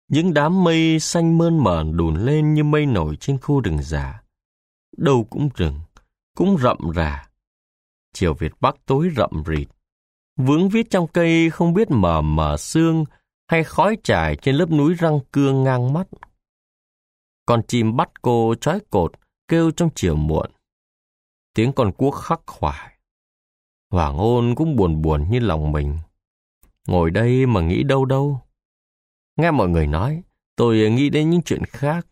Những đám mây xanh mơn mởn đùn lên như mây nổi trên khu rừng già. Đâu cũng rừng, cũng rậm rà. Chiều Việt Bắc tối rậm rịt. Vướng vít trong cây không biết mờ mờ sương hay khói trải trên lớp núi răng cưa ngang mắt. Con chim bắt cô trói cột kêu trong chiều muộn. Tiếng con cuốc khắc khoải. Hoàng hôn cũng buồn buồn như lòng mình. Ngồi đây mà nghĩ đâu đâu. Nghe mọi người nói, tôi nghĩ đến những chuyện khác.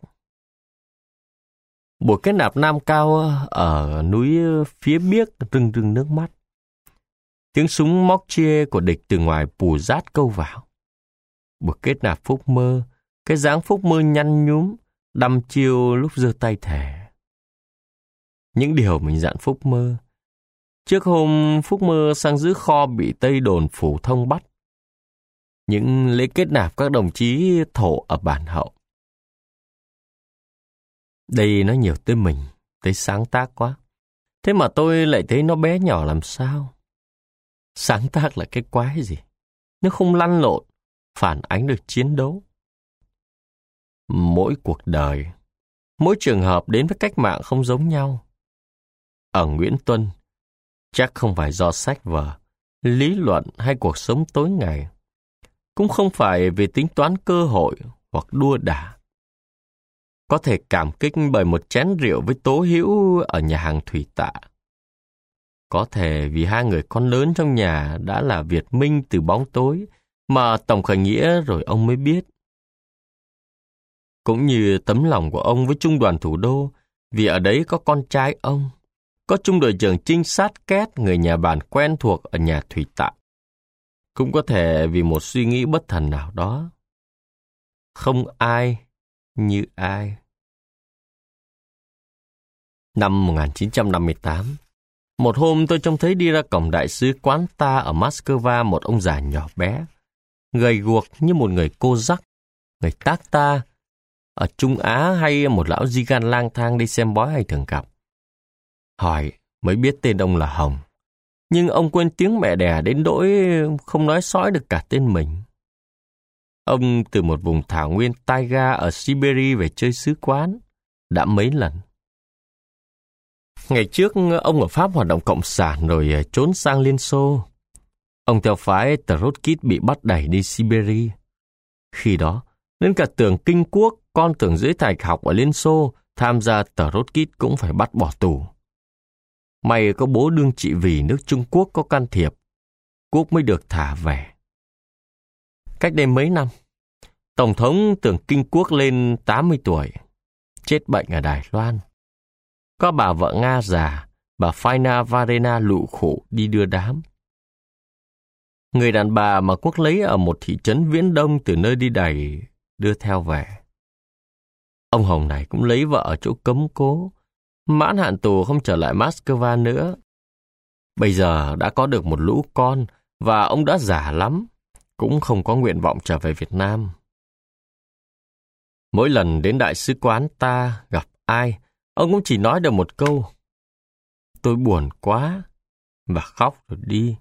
Buổi kết nạp Nam Cao ở núi phía biếc rưng rưng nước mắt. Tiếng súng móc chia của địch từ ngoài pù rát câu vào. Buổi kết nạp Phúc Mơ, cái dáng Phúc Mơ nhăn nhúm, đăm chiêu lúc giơ tay thề. Những điều mình dặn Phúc Mơ. Trước hôm Phúc Mơ sang giữ kho bị Tây đồn phủ thông bắt. Những lễ kết nạp các đồng chí thổ ở bản Hậu. Đây nó nhiều tới mình, tới sáng tác quá. Thế mà tôi lại thấy nó bé nhỏ làm sao? Sáng tác là cái quái gì? Nó không lăn lộn, phản ánh được chiến đấu. Mỗi cuộc đời, mỗi trường hợp đến với cách mạng không giống nhau. Ở Nguyễn Tuân, chắc không phải do sách vở, lý luận hay cuộc sống tối ngày. Cũng không phải vì tính toán cơ hội hoặc đua đả. Có thể cảm kích bởi một chén rượu với Tố Hữu ở nhà hàng Thủy Tạ. Có thể vì hai người con lớn trong nhà đã là Việt Minh từ bóng tối mà tổng khởi nghĩa rồi ông mới biết. Cũng như tấm lòng của ông với Trung đoàn Thủ đô, vì ở đấy có con trai ông, có trung đội trưởng trinh sát Két, người nhà bản quen thuộc ở nhà Thủy Tạ. Cũng có thể vì một suy nghĩ bất thần nào đó. Không ai như ai. Năm 1958, một hôm tôi trông thấy đi ra cổng đại sứ quán ta ở Moscow một ông già nhỏ bé, gầy guộc như một người cô dắc, người tác ta, ở Trung Á hay một lão di gan lang thang đi xem bói hay thường gặp. Hỏi mới biết tên ông là Hồng, nhưng ông quên tiếng mẹ đẻ đến nỗi không nói sõi được cả tên mình. Ông từ một vùng thảo nguyên taiga ở Siberia về chơi sứ quán, đã mấy lần. Ngày trước, ông ở Pháp hoạt động cộng sản rồi trốn sang Liên Xô. Ông theo phái Trotsky bị bắt đẩy đi Siberia. Khi đó, đến cả tưởng Kinh Quốc, con tưởng dưới thạch học ở Liên Xô, tham gia Trotsky cũng phải bắt bỏ tù. May có bố đương trị vì nước Trung Quốc có can thiệp, Quốc mới được thả về. Cách đây mấy năm, Tổng thống tưởng Kinh Quốc lên 80 tuổi, chết bệnh ở Đài Loan. Có bà vợ Nga già, bà Faina Varena lụ khổ đi đưa đám. Người đàn bà mà Quốc lấy ở một thị trấn Viễn Đông từ nơi đi đày đưa theo về. Ông Hồng này cũng lấy vợ ở chỗ cấm cố, mãn hạn tù không trở lại Moscow nữa. Bây giờ đã có được một lũ con và ông đã già lắm, cũng không có nguyện vọng trở về Việt Nam. Mỗi lần đến đại sứ quán ta gặp ai, ông cũng chỉ nói được một câu: tôi buồn quá, và khóc rồi đi.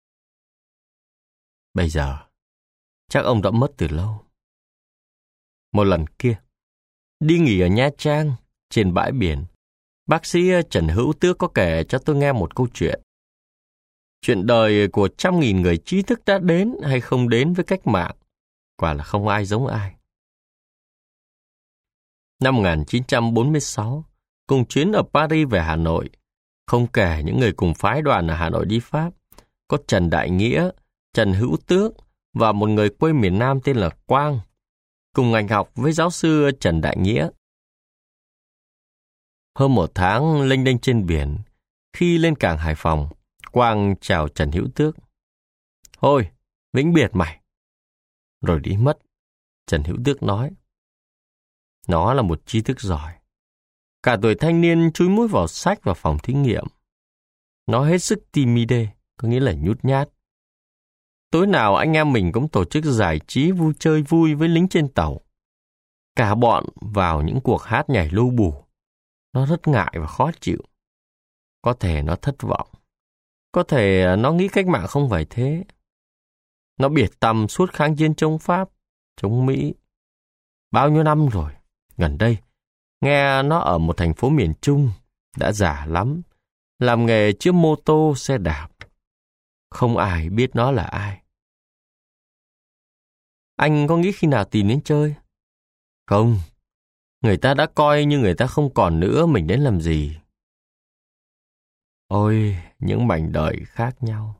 Bây giờ, chắc ông đã mất từ lâu. Một lần kia, đi nghỉ ở Nha Trang, trên bãi biển, bác sĩ Trần Hữu Tước có kể cho tôi nghe một câu chuyện. Chuyện đời của 100.000 người trí thức đã đến hay không đến với cách mạng, quả là không ai giống ai. Năm 1946, cùng chuyến ở Paris về Hà Nội, không kể những người cùng phái đoàn ở Hà Nội đi Pháp, có Trần Đại Nghĩa, Trần Hữu Tước và một người quê miền Nam tên là Quang, cùng ngành học với giáo sư Trần Đại Nghĩa. Hơn một tháng lênh đênh trên biển, khi lên cảng Hải Phòng, Quang chào Trần Hữu Tước: thôi, vĩnh biệt mày. Rồi đi mất. Trần Hữu Tước nói: nó là một trí thức giỏi. Cả tuổi thanh niên chúi mũi vào sách và phòng thí nghiệm. Nó hết sức timide, có nghĩa là nhút nhát. Tối nào anh em mình cũng tổ chức giải trí vui chơi vui với lính trên tàu. Cả bọn vào những cuộc hát nhảy lô bù. Nó rất ngại và khó chịu. Có thể nó thất vọng. Có thể nó nghĩ cách mạng không phải thế. Nó biệt tâm suốt kháng chiến chống Pháp, chống Mỹ. bao nhiêu năm rồi. Gần đây, nghe nó ở một thành phố miền Trung, đã già lắm, làm nghề chiếc mô tô xe đạp. Không ai biết nó là ai. Anh có nghĩ khi nào tìm đến chơi? Không, người ta đã coi như người ta không còn nữa, mình đến làm gì? Ôi, những mảnh đời khác nhau.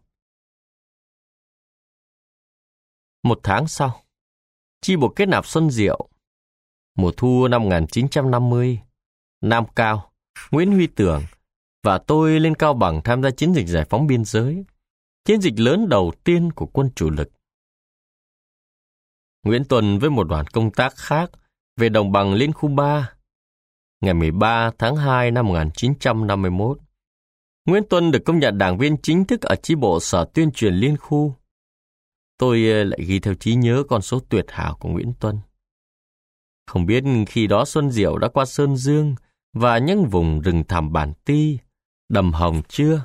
Một tháng sau, chi bộ kết nạp Xuân Diệu. Mùa thu năm 1950, Nam Cao, Nguyễn Huy Tưởng và tôi lên Cao Bằng tham gia chiến dịch giải phóng biên giới, chiến dịch lớn đầu tiên của quân chủ lực. Nguyễn Tuân với một đoàn công tác khác về đồng bằng Liên khu 3. Ngày 13 tháng 2 năm 1951, Nguyễn Tuân được công nhận đảng viên chính thức ở chi bộ Sở Tuyên truyền Liên khu. Tôi lại ghi theo trí nhớ con số tuyệt hảo của Nguyễn Tuân. Không biết khi đó Xuân Diệu đã qua Sơn Dương và những vùng rừng thẳm Bản Ti, Đầm Hồng chưa?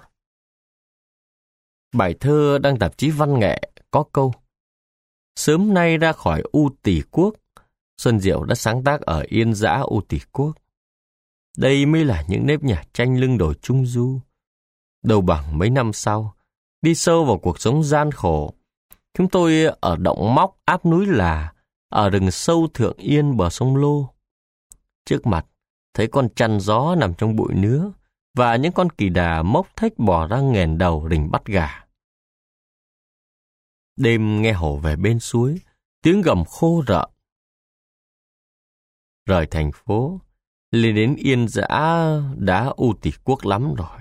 Bài thơ đăng tạp chí Văn nghệ có câu: sớm nay ra khỏi U Tỳ Quốc, Xuân Diệu đã sáng tác ở Yên Dã U Tỳ Quốc. Đây mới là những nếp nhà tranh lưng đồi Trung Du. Đầu bằng mấy năm sau, đi sâu vào cuộc sống gian khổ, chúng tôi ở động Móc áp núi Là, ở rừng sâu Thượng Yên bờ sông Lô. Trước mặt, thấy con chăn gió nằm trong bụi nứa và những con kỳ đà mốc thếch bò ra nghèn đầu rình bắt gà. Đêm nghe hổ về bên suối, tiếng gầm khô rợn. Rời thành phố, lên đến Yên Dã đã U Tỳ Quốc lắm rồi.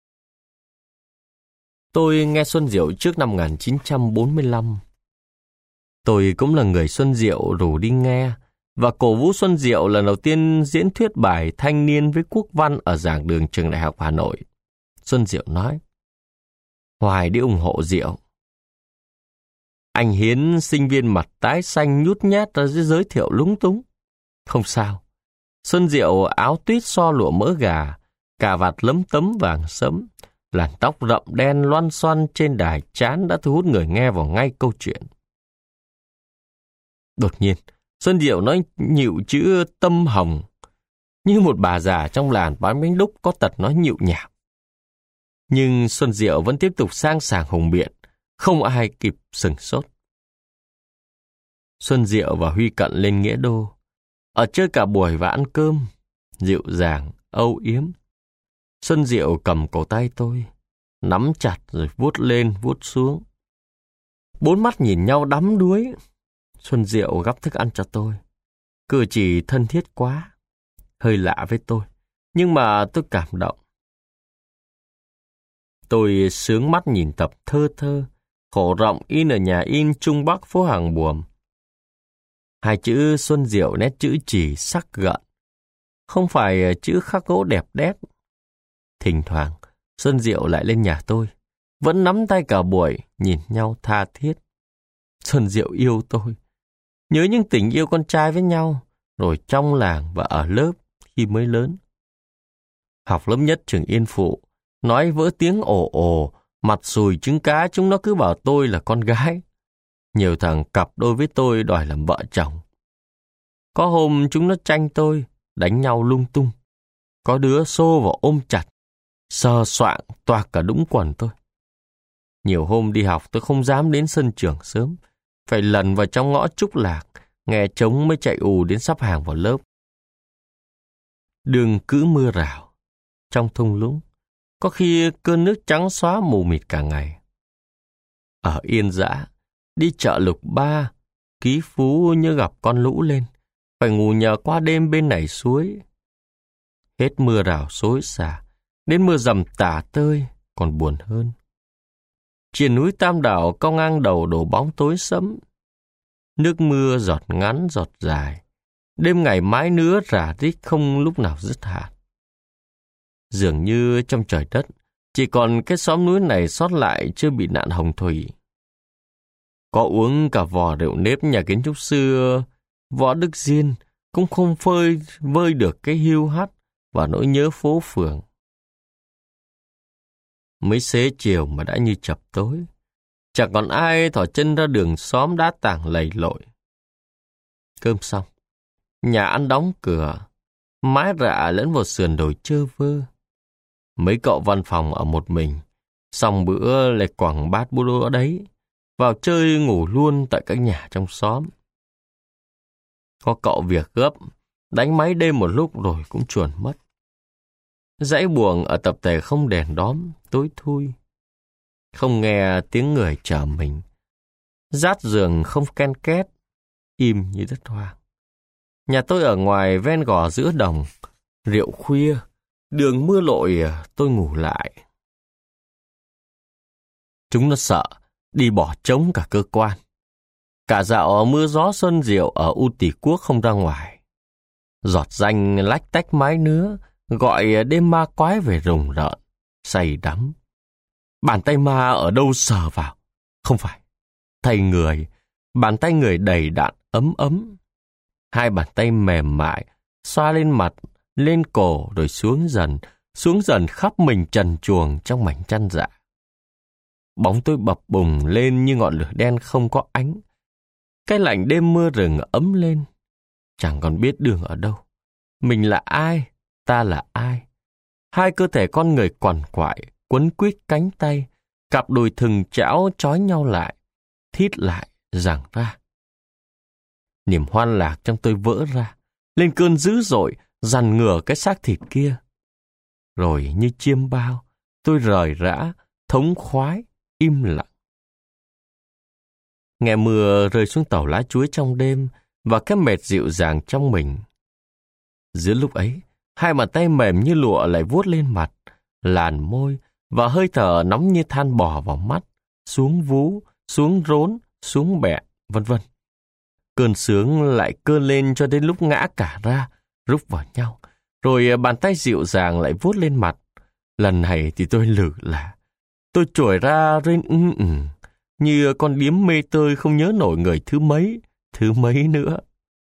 Tôi nghe Xuân Diệu trước năm 1945. Tôi cũng là người Xuân Diệu rủ đi nghe và cổ vũ Xuân Diệu lần đầu tiên diễn thuyết bài thanh niên với quốc văn ở giảng đường trường Đại học Hà Nội. Xuân Diệu nói: Hoài đi ủng hộ Diệu. Anh Hiến, sinh viên mặt tái xanh nhút nhát ra giới thiệu lúng túng. Không sao. Xuân Diệu áo tuyết so lụa mỡ gà, cà vạt lấm tấm vàng sẫm, làn tóc rậm đen loăn xoăn trên đài trán đã thu hút người nghe vào ngay câu chuyện. Đột nhiên, Xuân Diệu nói nhịu chữ tâm hồng, như một bà già trong làng bán bánh đúc có tật nói nhịu nhạt. Nhưng Xuân Diệu vẫn tiếp tục sang sảng hùng biện, không ai kịp sửng sốt. Xuân Diệu và Huy Cận lên Nghĩa Đô, ở chơi cả buổi và ăn cơm, dịu dàng, âu yếm. Xuân Diệu cầm cổ tay tôi, nắm chặt rồi vuốt lên vuốt xuống. Bốn mắt nhìn nhau đắm đuối. Xuân Diệu gắp thức ăn cho tôi, cử chỉ thân thiết quá, hơi lạ với tôi, nhưng mà tôi cảm động. Tôi sướng mắt nhìn tập Thơ Thơ, khổ rộng in ở nhà in Trung Bắc phố Hàng Buồm. Hai chữ Xuân Diệu nét chữ chỉ sắc gợn, không phải chữ khắc gỗ đẹp đét. Thỉnh thoảng, Xuân Diệu lại lên nhà tôi, vẫn nắm tay cả buổi, nhìn nhau tha thiết. Xuân Diệu yêu tôi, nhớ những tình yêu con trai với nhau, rồi trong làng và ở lớp khi mới lớn. Học lớp nhất trường Yên Phụ, nói vỡ tiếng ồ ồ, mặt sùi trứng cá, chúng nó cứ bảo tôi là con gái. Nhiều thằng cặp đôi với tôi đòi làm vợ chồng. Có hôm chúng nó tranh tôi, đánh nhau lung tung. Có đứa xô vào ôm chặt, sờ soạng toạc cả đũng quần tôi. Nhiều hôm đi học tôi không dám đến sân trường sớm, phải lần vào trong ngõ Trúc Lạc, nghe trống mới chạy ù đến sắp hàng vào lớp. Đường cứ mưa rào, trong thung lũng, có khi cơn nước trắng xóa mù mịt cả ngày. Ở Yên Dã, đi chợ Lục Ba, Ký Phú như gặp con lũ lên, phải ngủ nhờ qua đêm bên này suối. Hết mưa rào xối xả, đến mưa dầm tả tơi, còn buồn hơn. Triền núi Tam Đảo cao ngang đầu đổ bóng tối sẫm. Nước mưa giọt ngắn giọt dài, đêm ngày mái nứa rả rích không lúc nào dứt hạt. Dường như trong trời đất, chỉ còn cái xóm núi này sót lại chưa bị nạn hồng thủy. Có uống cả vò rượu nếp nhà kiến trúc sư Võ Đức Diên cũng không vơi được cái hiu hắt và nỗi nhớ phố phường. Mới xế chiều mà đã như chập tối, chẳng còn ai thỏ chân ra đường xóm đá tảng lầy lội. Cơm xong, Nhà ăn đóng cửa, mái rạ lẫn vào sườn đồi trơ vơ. Mấy cậu văn phòng ở một mình, xong bữa lại quẳng bát bô đô ở đấy, vào chơi ngủ luôn tại các nhà trong xóm. Có cậu việc gấp, đánh máy đêm một lúc rồi cũng chuồn mất. Dãy buồng ở tập thể không đèn đóm, tối thui. Không nghe tiếng người chở mình. Rát giường không ken két, im như đất hoang. Nhà tôi ở ngoài ven gò giữa đồng, rượu khuya, đường mưa lội tôi ngủ lại. Chúng nó sợ, đi bỏ trống cả cơ quan. Cả dạo mưa gió xuân diệu ở U Tỷ Quốc không ra ngoài. Giọt danh lách tách mái nứa, gọi đêm ma quái về rùng rợn, say đắm. Bàn tay ma ở đâu sờ vào? Không phải. Tay người, bàn tay người đầy đặn ấm ấm. Hai bàn tay mềm mại, xoa lên mặt, lên cổ rồi xuống dần khắp mình trần truồng trong mảnh chăn dạ. Bóng tôi bập bùng lên như ngọn lửa đen không có ánh. Cái lạnh đêm mưa rừng ấm lên. Chẳng còn biết đường ở đâu. Mình là ai? Ta là ai? Hai cơ thể con người quằn quại, quấn quýt cánh tay, cặp đùi thừng chảo trói nhau lại, thít lại, giằng ra. Niềm hoan lạc trong tôi vỡ ra, lên cơn dữ dội, dằn ngửa cái xác thịt kia. Rồi như chiêm bao, tôi rời rã, thống khoái, im lặng. Nghe mưa rơi xuống tàu lá chuối trong đêm và cái mệt dịu dàng trong mình. Giữa lúc ấy, hai bàn tay mềm như lụa lại vuốt lên mặt, làn môi và hơi thở nóng như than bò vào mắt, xuống vú, xuống rốn, xuống bẹ, vân vân. Cơn sướng lại cơn lên cho đến lúc ngã cả ra, rúc vào nhau. Rồi bàn tay dịu dàng lại vuốt lên mặt. Lần này thì tôi lử là. Tôi trồi ra rên như con điếm mê tơi không nhớ nổi người thứ mấy nữa.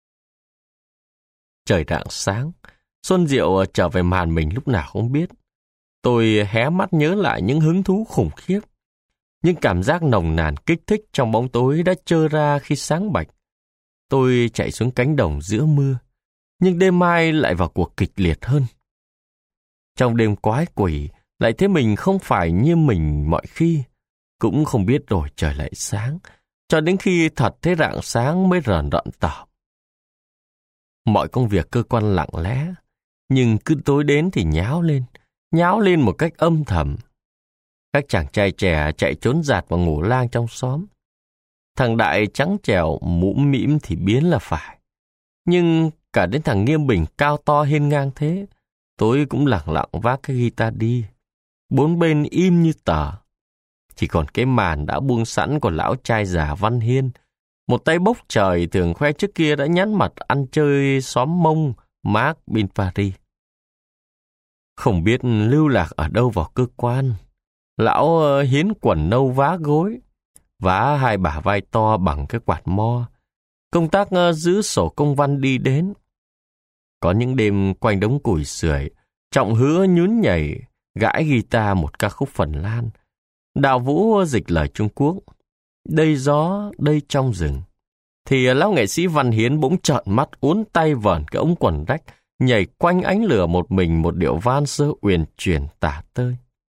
Trời rạng sáng, Xuân Diệu trở về màn mình lúc nào không biết. Tôi hé mắt nhớ lại những hứng thú khủng khiếp. Những cảm giác nồng nàn kích thích trong bóng tối đã trơ ra khi sáng bạch. Tôi chạy xuống cánh đồng giữa mưa, nhưng đêm mai lại vào cuộc kịch liệt hơn. Trong đêm quái quỷ, lại thấy mình không phải như mình mọi khi, cũng không biết rồi trời lại sáng, cho đến khi thật thấy rạng sáng mới rờn rợn tỏ. Mọi công việc cơ quan lặng lẽ, nhưng cứ tối đến thì nháo lên một cách âm thầm. Các chàng trai trẻ chạy trốn giạt vào ngủ lang trong xóm. Thằng Đại trắng trẻo, mũm mĩm thì biến là phải. Nhưng cả đến thằng Nghiêm Bình cao to hiên ngang thế, tôi cũng lẳng lặng vác cái guitar đi. Bốn bên im như tờ. Chỉ còn cái màn đã buông sẵn của lão trai già Văn Hiên. Một tay bốc trời thường khoe trước kia đã nhắn mặt ăn chơi xóm Mông, Mark bin Paris. Không biết lưu lạc ở đâu vào cơ quan. Lão Hiến quần nâu vá gối, vá hai bả vai to bằng cái quạt mo. Công tác giữ sổ công văn đi đến. Có những đêm quanh đống củi sưởi, Trọng hứa nhún nhảy, gãi guitar một ca khúc Phần Lan. Đào Vũ dịch lời Trung Quốc. Đây gió, đây trong rừng. Thì lão nghệ sĩ Văn Hiến bỗng trợn mắt uốn tay vờn cái ống quần rách, nhảy quanh ánh lửa một mình một điệu valse uyển chuyển tả tơi.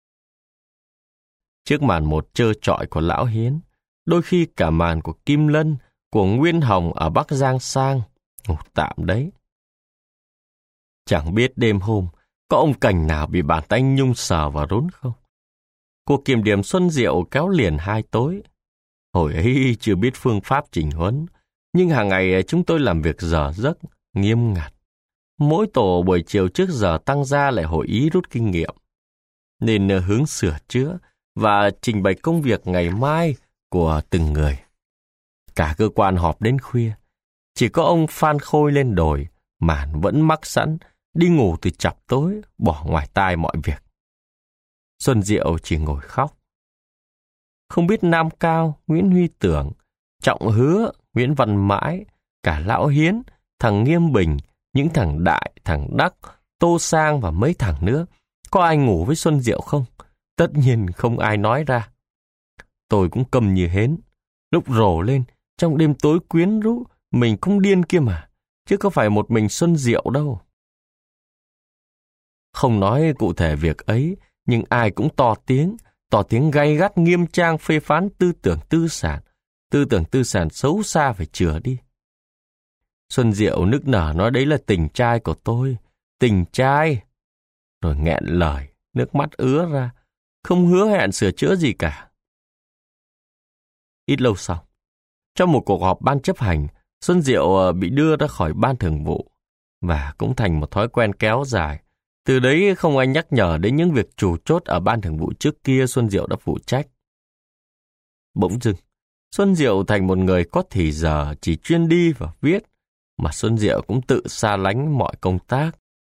Trước màn một trơ trọi của lão Hiến, đôi khi cả màn của Kim Lân, của Nguyên Hồng ở Bắc Giang Sang, ngủ tạm đấy. Chẳng biết đêm hôm, có ông Cảnh nào bị bàn tay nhung sờ vào rốn không? Cuộc kiểm điểm Xuân Diệu kéo liền 2 tối. Hồi ấy chưa biết phương pháp chỉnh huấn, nhưng hàng ngày chúng tôi làm việc giờ giấc, nghiêm ngặt. Mỗi tổ buổi chiều trước giờ tăng ra lại hội ý rút kinh nghiệm, nên hướng sửa chữa và trình bày công việc ngày mai của từng người. Cả cơ quan họp đến khuya. Chỉ có ông Phan Khôi lên đồi, màn vẫn mắc sẵn, đi ngủ từ chập tối, bỏ ngoài tai mọi việc. Xuân Diệu chỉ ngồi khóc. Không biết Nam Cao, Nguyễn Huy Tưởng, Trọng Hứa, Nguyễn Văn Mãi, cả lão Hiến, thằng Nghiêm Bình, những thằng Đại, thằng Đắc, Tô Sang và mấy thằng nữa, có ai ngủ với Xuân Diệu không? Tất nhiên không ai nói ra. Tôi cũng câm như hến. Lúc rồ lên, trong đêm tối quyến rũ, mình cũng điên kia mà. chứ không phải một mình Xuân Diệu đâu. Không nói cụ thể việc ấy, nhưng ai cũng tỏ tiếng gay gắt nghiêm trang phê phán tư tưởng tư sản xấu xa phải chừa đi. Xuân Diệu nức nở nói đấy là tình trai của tôi, tình trai. Rồi nghẹn lời, nước mắt ứa ra, không hứa hẹn sửa chữa gì cả. Ít lâu sau, trong một cuộc họp ban chấp hành, Xuân Diệu bị đưa ra khỏi ban thường vụ, và cũng thành một thói quen kéo dài. Từ đấy không ai nhắc nhở đến những việc chủ chốt ở ban thường vụ trước kia Xuân Diệu đã phụ trách. Bỗng dưng, Xuân Diệu thành một người có thì giờ chỉ chuyên đi và viết, mà Xuân Diệu cũng tự xa lánh mọi công tác.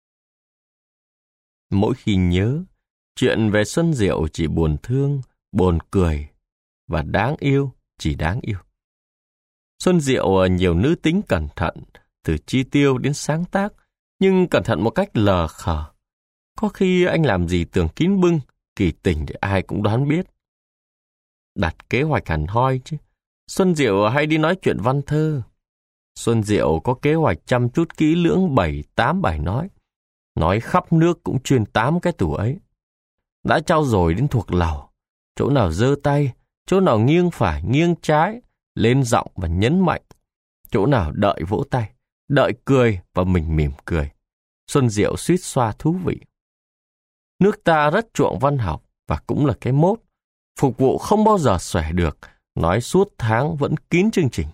Mỗi khi nhớ, chuyện về Xuân Diệu chỉ buồn thương, buồn cười, và đáng yêu, chỉ đáng yêu. Xuân Diệu nhiều nữ tính cẩn thận, từ chi tiêu đến sáng tác, nhưng cẩn thận một cách lờ khờ. Có khi anh làm gì tưởng kín bưng, kỳ tình để ai cũng đoán biết. Đặt kế hoạch hẳn hoi chứ. Xuân Diệu hay đi nói chuyện văn thơ. Xuân Diệu có kế hoạch chăm chút kỹ lưỡng 7-8 bài nói khắp nước cũng chuyên 8 cái tủ ấy. Đã trau dồi đến thuộc lòng, chỗ nào giơ tay, chỗ nào nghiêng phải, nghiêng trái, lên giọng và nhấn mạnh, chỗ nào đợi vỗ tay, đợi cười và mình mỉm cười. Xuân Diệu suýt xoa thú vị. Nước ta rất chuộng văn học và cũng là cái mốt, phục vụ không bao giờ xòe được, nói suốt tháng vẫn kín chương trình.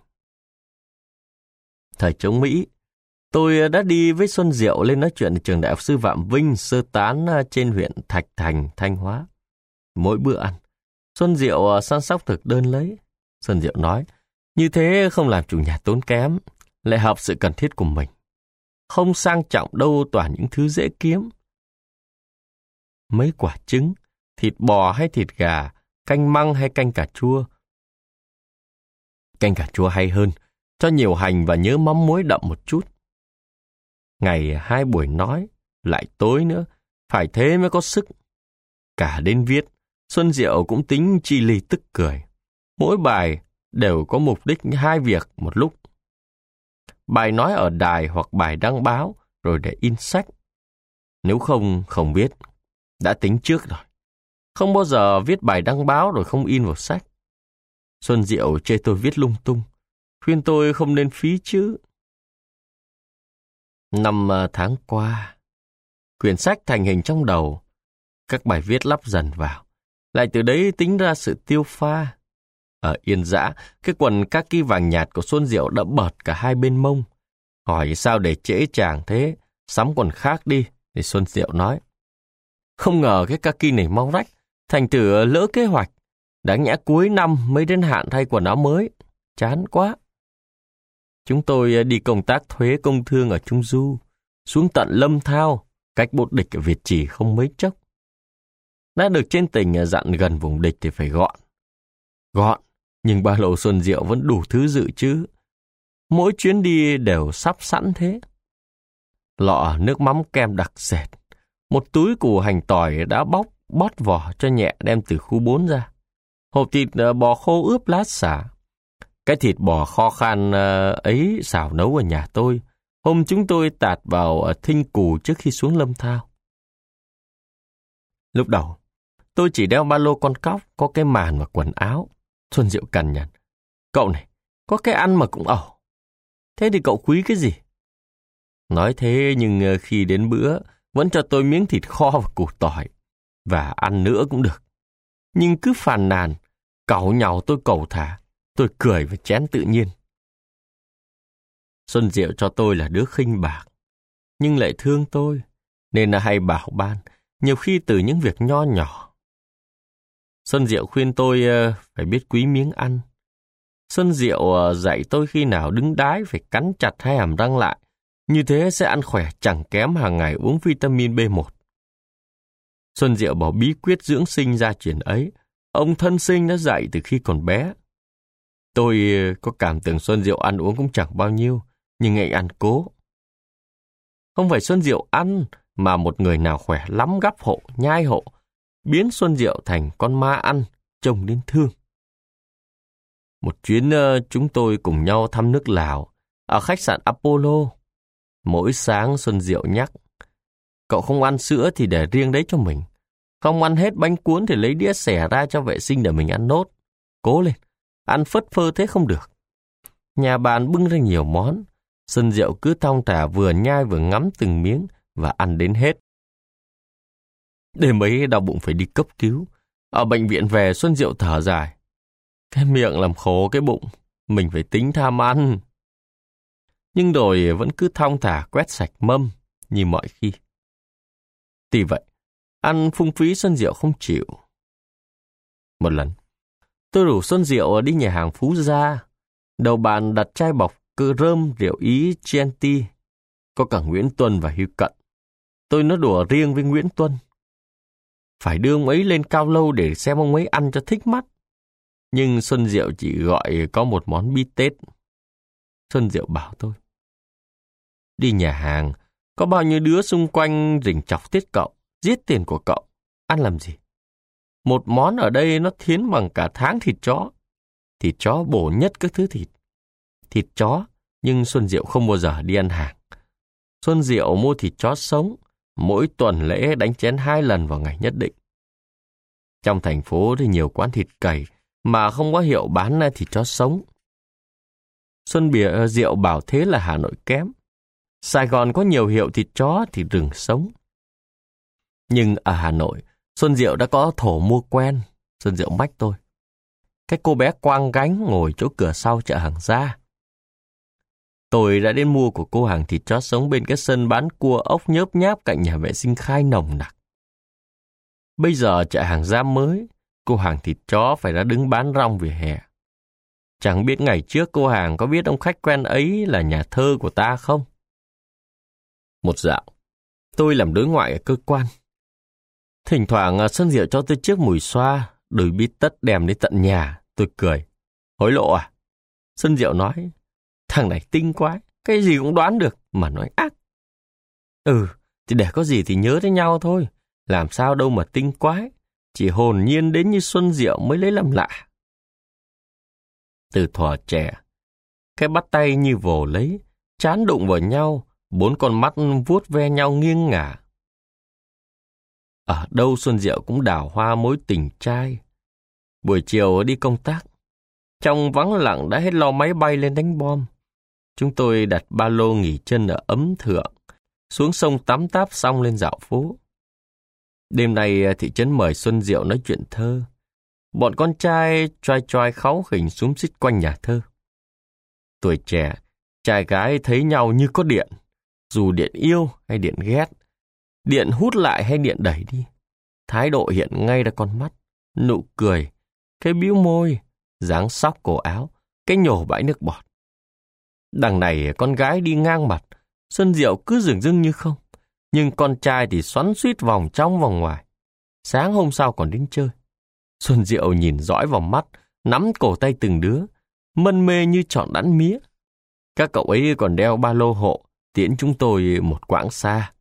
Thời chống Mỹ, tôi đã đi với Xuân Diệu lên nói chuyện ở trường Đại học Sư Phạm Vinh sơ tán trên huyện Thạch Thành, Thanh Hóa. Mỗi bữa ăn, Xuân Diệu săn sóc thực đơn lấy. Xuân Diệu nói, như thế không làm chủ nhà tốn kém, lại hợp sự cần thiết của mình. Không sang trọng đâu toàn những thứ dễ kiếm. Mấy quả trứng, thịt bò hay thịt gà, canh măng hay canh cà chua. Canh cà chua hay hơn, cho nhiều hành và nhớ mắm muối đậm một chút. Ngày 2 buổi nói, lại tối nữa, phải thế mới có sức. Cả đến viết, Xuân Diệu cũng tính chi ly tức cười. Mỗi bài đều có mục đích 2 việc một lúc. Bài nói ở đài hoặc bài đăng báo rồi để in sách. Nếu không viết, đã tính trước rồi. Không bao giờ viết bài đăng báo rồi không in vào sách. Xuân Diệu chê tôi viết lung tung, khuyên tôi không nên phí chứ. 5 tháng qua, quyển sách thành hình trong đầu, các bài viết lắp dần vào. Lại từ đấy tính ra sự tiêu pha. Ở Yên Dã, cái quần kaki vàng nhạt của Xuân Diệu đã bợt cả 2 bên mông. Hỏi sao để trễ chàng thế, sắm quần khác đi, thì Xuân Diệu nói. Không ngờ cái kaki này mau rách, thành thử lỡ kế hoạch. Đáng nhẽ cuối năm mới đến hạn thay quần áo mới. Chán quá. Chúng tôi đi công tác thuế công thương ở Trung Du, xuống tận Lâm Thao, cách bốt địch ở Việt Trì không mấy chốc. Đã được trên tỉnh dặn gần vùng địch thì phải gọn. Gọn, nhưng ba lô Xuân Diệu vẫn đủ thứ dự chứ. Mỗi chuyến đi đều sắp sẵn thế. Lọ nước mắm kem đặc sệt, một túi củ hành tỏi đã bót vỏ cho nhẹ đem từ khu 4 ra. Hộp thịt bò khô ướp lát xả. Cái thịt bò kho khan ấy xào nấu ở nhà tôi. Hôm chúng tôi tạt vào Thinh Cù trước khi xuống Lâm Thao. Lúc đầu, tôi chỉ đeo ba lô con cóc, có cái màn và quần áo. Xuân Diệu cằn nhằn. Cậu này, có cái ăn mà cũng ẩu. Thế thì cậu quý cái gì? Nói thế nhưng khi đến bữa, vẫn cho tôi miếng thịt kho và củ tỏi. Và ăn nữa cũng được. Nhưng cứ phàn nàn, càu nhàu tôi cầu thả. Tôi cười và chén tự nhiên. Xuân Diệu cho tôi là đứa khinh bạc, nhưng lại thương tôi, nên là hay bảo ban, nhiều khi từ những việc nho nhỏ. Xuân Diệu khuyên tôi phải biết quý miếng ăn. Xuân Diệu dạy tôi khi nào đứng đái phải cắn chặt hai hàm răng lại, như thế sẽ ăn khỏe chẳng kém hàng ngày uống vitamin B1. Xuân Diệu bảo bí quyết dưỡng sinh gia truyền ấy, ông thân sinh đã dạy từ khi còn bé. Tôi có cảm tưởng Xuân Diệu ăn uống cũng chẳng bao nhiêu, nhưng anh ăn cố. Không phải Xuân Diệu ăn, mà một người nào khỏe lắm gắp hộ, nhai hộ, biến Xuân Diệu thành con ma ăn, trông đến thương. Một chuyến chúng tôi cùng nhau thăm nước Lào, ở khách sạn Apollo, Mỗi sáng Xuân Diệu nhắc, cậu không ăn sữa thì để riêng đấy cho mình. Không ăn hết bánh cuốn thì lấy đĩa xẻ ra cho vệ sinh để mình ăn nốt. Cố lên, ăn phất phơ thế không được. Nhà bàn bưng ra nhiều món. Xuân Diệu cứ thong thả vừa nhai vừa ngắm từng miếng và ăn đến hết. Đêm ấy đau bụng phải đi cấp cứu. Ở bệnh viện về Xuân Diệu thở dài. Cái miệng làm khổ cái bụng, mình phải tính tham ăn. Nhưng rồi vẫn cứ thong thả quét sạch mâm như mọi khi. Tuy vậy, ăn phung phí Xuân Diệu không chịu. Một lần, tôi rủ Xuân Diệu đi nhà hàng Phú Gia. Đầu bàn đặt chai bọc cơ rơm rượu Ý Chianti. Có cả Nguyễn Tuân và Hữu Cận. Tôi nói đùa riêng với Nguyễn Tuân. Phải đưa ông ấy lên cao lâu để xem ông ấy ăn cho thích mắt. Nhưng Xuân Diệu chỉ gọi có một món bít tết. Xuân Diệu bảo tôi. Đi nhà hàng, có bao nhiêu đứa xung quanh rình chọc tiết cậu, giết tiền của cậu. Ăn làm gì? Một món ở đây nó thiến bằng cả tháng thịt chó. Thịt chó bổ nhất các thứ thịt. Thịt chó, nhưng Xuân Diệu không bao giờ đi ăn hàng. Xuân Diệu mua thịt chó sống, mỗi tuần lễ đánh chén 2 lần vào ngày nhất định. Trong thành phố thì nhiều quán thịt cầy mà không có hiệu bán thịt chó sống. Xuân Diệu bảo thế là Hà Nội kém. Sài Gòn có nhiều hiệu thịt chó, thịt rừng sống. Nhưng ở Hà Nội, Xuân Diệu đã có thổ mua quen. Xuân Diệu mách tôi. Cái cô bé quang gánh ngồi chỗ cửa sau chợ hàng Gia. Tôi đã đến mua của cô hàng thịt chó sống bên cái sân bán cua ốc nhớp nháp cạnh nhà vệ sinh khai nồng nặc. Bây giờ chợ hàng Gia mới, cô hàng thịt chó phải ra đứng bán rong vỉa hè. Chẳng biết ngày trước cô hàng có biết ông khách quen ấy là nhà thơ của ta không? Một dạo, tôi làm đối ngoại ở cơ quan. Thỉnh thoảng Xuân Diệu cho tôi chiếc mùi xoa, đùi bít tất đem đến tận nhà. Tôi cười. Hối lộ à? Xuân Diệu nói, thằng này tinh quá, cái gì cũng đoán được, mà nói ác. Thì để có gì thì nhớ tới nhau thôi. Làm sao đâu mà tinh quái, chỉ hồn nhiên đến như Xuân Diệu mới lấy làm lạ. Từ thuở trẻ, cái bắt tay như vồ lấy, trán đụng vào nhau, 4 con mắt vuốt ve nhau nghiêng ngả. Ở đâu Xuân Diệu cũng đào hoa mối tình trai. Buổi chiều đi công tác, trong vắng lặng đã hết lo máy bay lên đánh bom. Chúng tôi đặt ba lô nghỉ chân ở Ấm Thượng, xuống sông tắm táp xong lên dạo phố. Đêm nay thị trấn mời Xuân Diệu nói chuyện thơ. Bọn con trai choai choai kháu khỉnh xúm xít quanh nhà thơ. Tuổi trẻ, trai gái thấy nhau như có điện, dù điện yêu hay điện ghét, điện hút lại hay điện đẩy đi. Thái độ hiện ngay ra con mắt, nụ cười, cái bĩu môi, dáng xóc cổ áo, cái nhổ bãi nước bọt. Đằng này con gái đi ngang mặt, Xuân Diệu cứ dửng dưng như không, nhưng con trai thì xoắn xuýt vòng trong vòng ngoài. Sáng hôm sau còn đến chơi. Xuân Diệu nhìn dõi vào mắt, nắm cổ tay từng đứa, mân mê như chọn đẵn mía. Các cậu ấy còn đeo ba lô hộ, tiễn chúng tôi một quãng xa.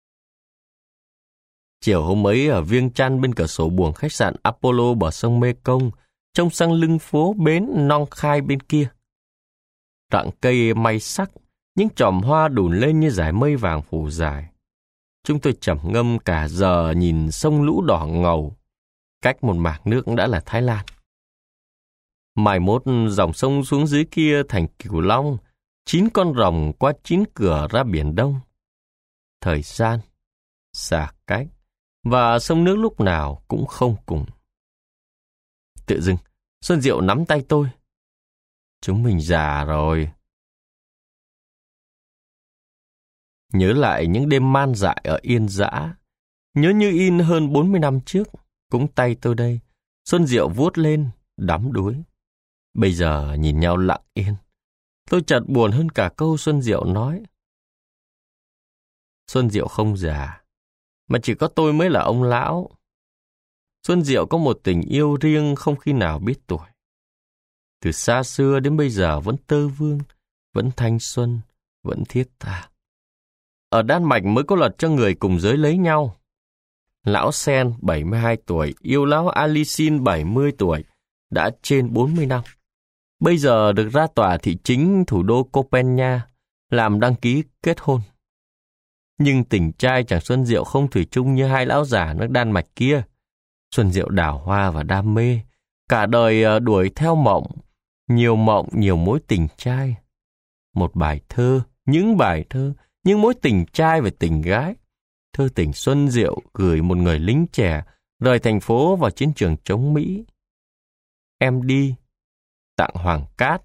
Chiều hôm ấy ở Viêng Chăn bên cửa sổ buồng khách sạn Apollo bờ sông Mê Công, trông sang lưng phố bến Nong Khai bên kia. Rặng cây may sắc, những chòm hoa đùn lên như dải mây vàng phủ dài. Chúng tôi trầm ngâm cả giờ nhìn sông lũ đỏ ngầu. Cách một mảng nước đã là Thái Lan. Mai mốt dòng sông xuống dưới kia thành Cửu Long, 9 con rồng qua 9 cửa ra Biển Đông. Thời gian, xa cách, và sông nước lúc nào cũng không cùng. Tự dưng, Xuân Diệu nắm tay tôi. Chúng mình già rồi. Nhớ lại những đêm man dại ở Yên Dã, nhớ như in hơn 40 năm trước, cũng tay tôi đây, Xuân Diệu vuốt lên, đắm đuối. Bây giờ nhìn nhau lặng yên, tôi chợt buồn hơn cả câu Xuân Diệu nói. Xuân Diệu không già, mà chỉ có tôi mới là ông lão. Xuân Diệu có một tình yêu riêng không khi nào biết tuổi. Từ xa xưa đến bây giờ vẫn tơ vương, vẫn thanh xuân, vẫn thiết tha. Ở Đan Mạch mới có luật cho người cùng giới lấy nhau. Lão Sen 72 tuổi, yêu lão Alicin 70 tuổi, đã trên 40 năm. Bây giờ được ra tòa thị chính thủ đô Copenhagen làm đăng ký kết hôn. Nhưng tình trai chàng Xuân Diệu không thủy chung như hai lão già nước Đan Mạch kia. Xuân Diệu đào hoa và đam mê, cả đời đuổi theo mộng, nhiều mối tình trai. Một bài thơ, những bài thơ, những mối tình trai và tình gái. Thơ tình Xuân Diệu gửi một người lính trẻ rời thành phố vào chiến trường chống Mỹ. Em đi, tặng Hoàng Cát.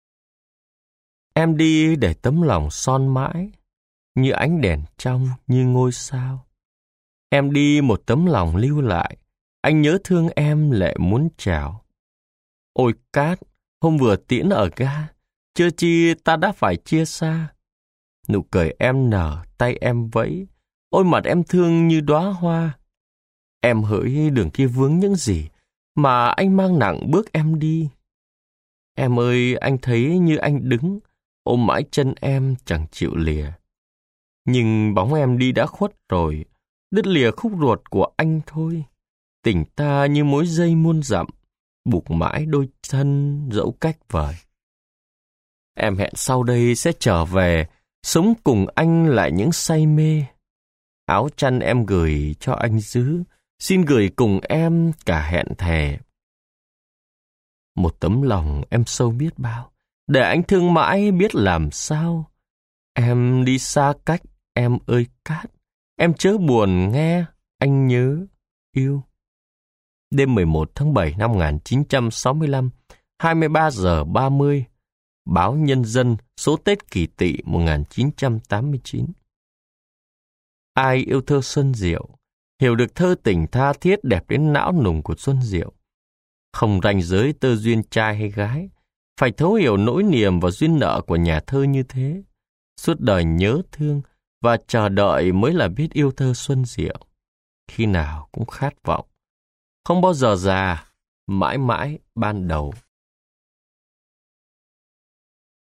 Em đi để tấm lòng son mãi, như ánh đèn trong, như ngôi sao. Em đi một tấm lòng lưu lại, anh nhớ thương em lệ muốn trào. Ôi Cát, hôm vừa tiễn ở ga, chưa chi ta đã phải chia xa. Nụ cười em nở, tay em vẫy, ôi mặt em thương như đóa hoa. Em hỡi đường kia vướng những gì mà anh mang nặng bước em đi. Em ơi, anh thấy như anh đứng, ôm mãi chân em chẳng chịu lìa. Nhưng bóng em đi đã khuất rồi, đứt lìa khúc ruột của anh thôi. Tình ta như mối dây muôn dặm, buộc mãi đôi thân dẫu cách vời. Em hẹn sau đây sẽ trở về, sống cùng anh lại những say mê. Áo chăn em gửi cho anh giữ, xin gửi cùng em cả hẹn thề. Một tấm lòng em sâu biết bao, để anh thương mãi biết làm sao. Em đi xa cách, em ơi Cát, em chớ buồn nghe, anh nhớ, yêu. Đêm 11 tháng 7 năm 1965, 23 giờ 30, Báo Nhân dân, số Tết Kỷ Tỵ 1989. Ai yêu thơ Xuân Diệu, hiểu được thơ tình tha thiết đẹp đến não nùng của Xuân Diệu. Không ranh giới tơ duyên trai hay gái, phải thấu hiểu nỗi niềm và duyên nợ của nhà thơ như thế. Suốt đời nhớ thương và chờ đợi mới là biết yêu thơ Xuân Diệu. Khi nào cũng khát vọng, không bao giờ già, mãi mãi ban đầu.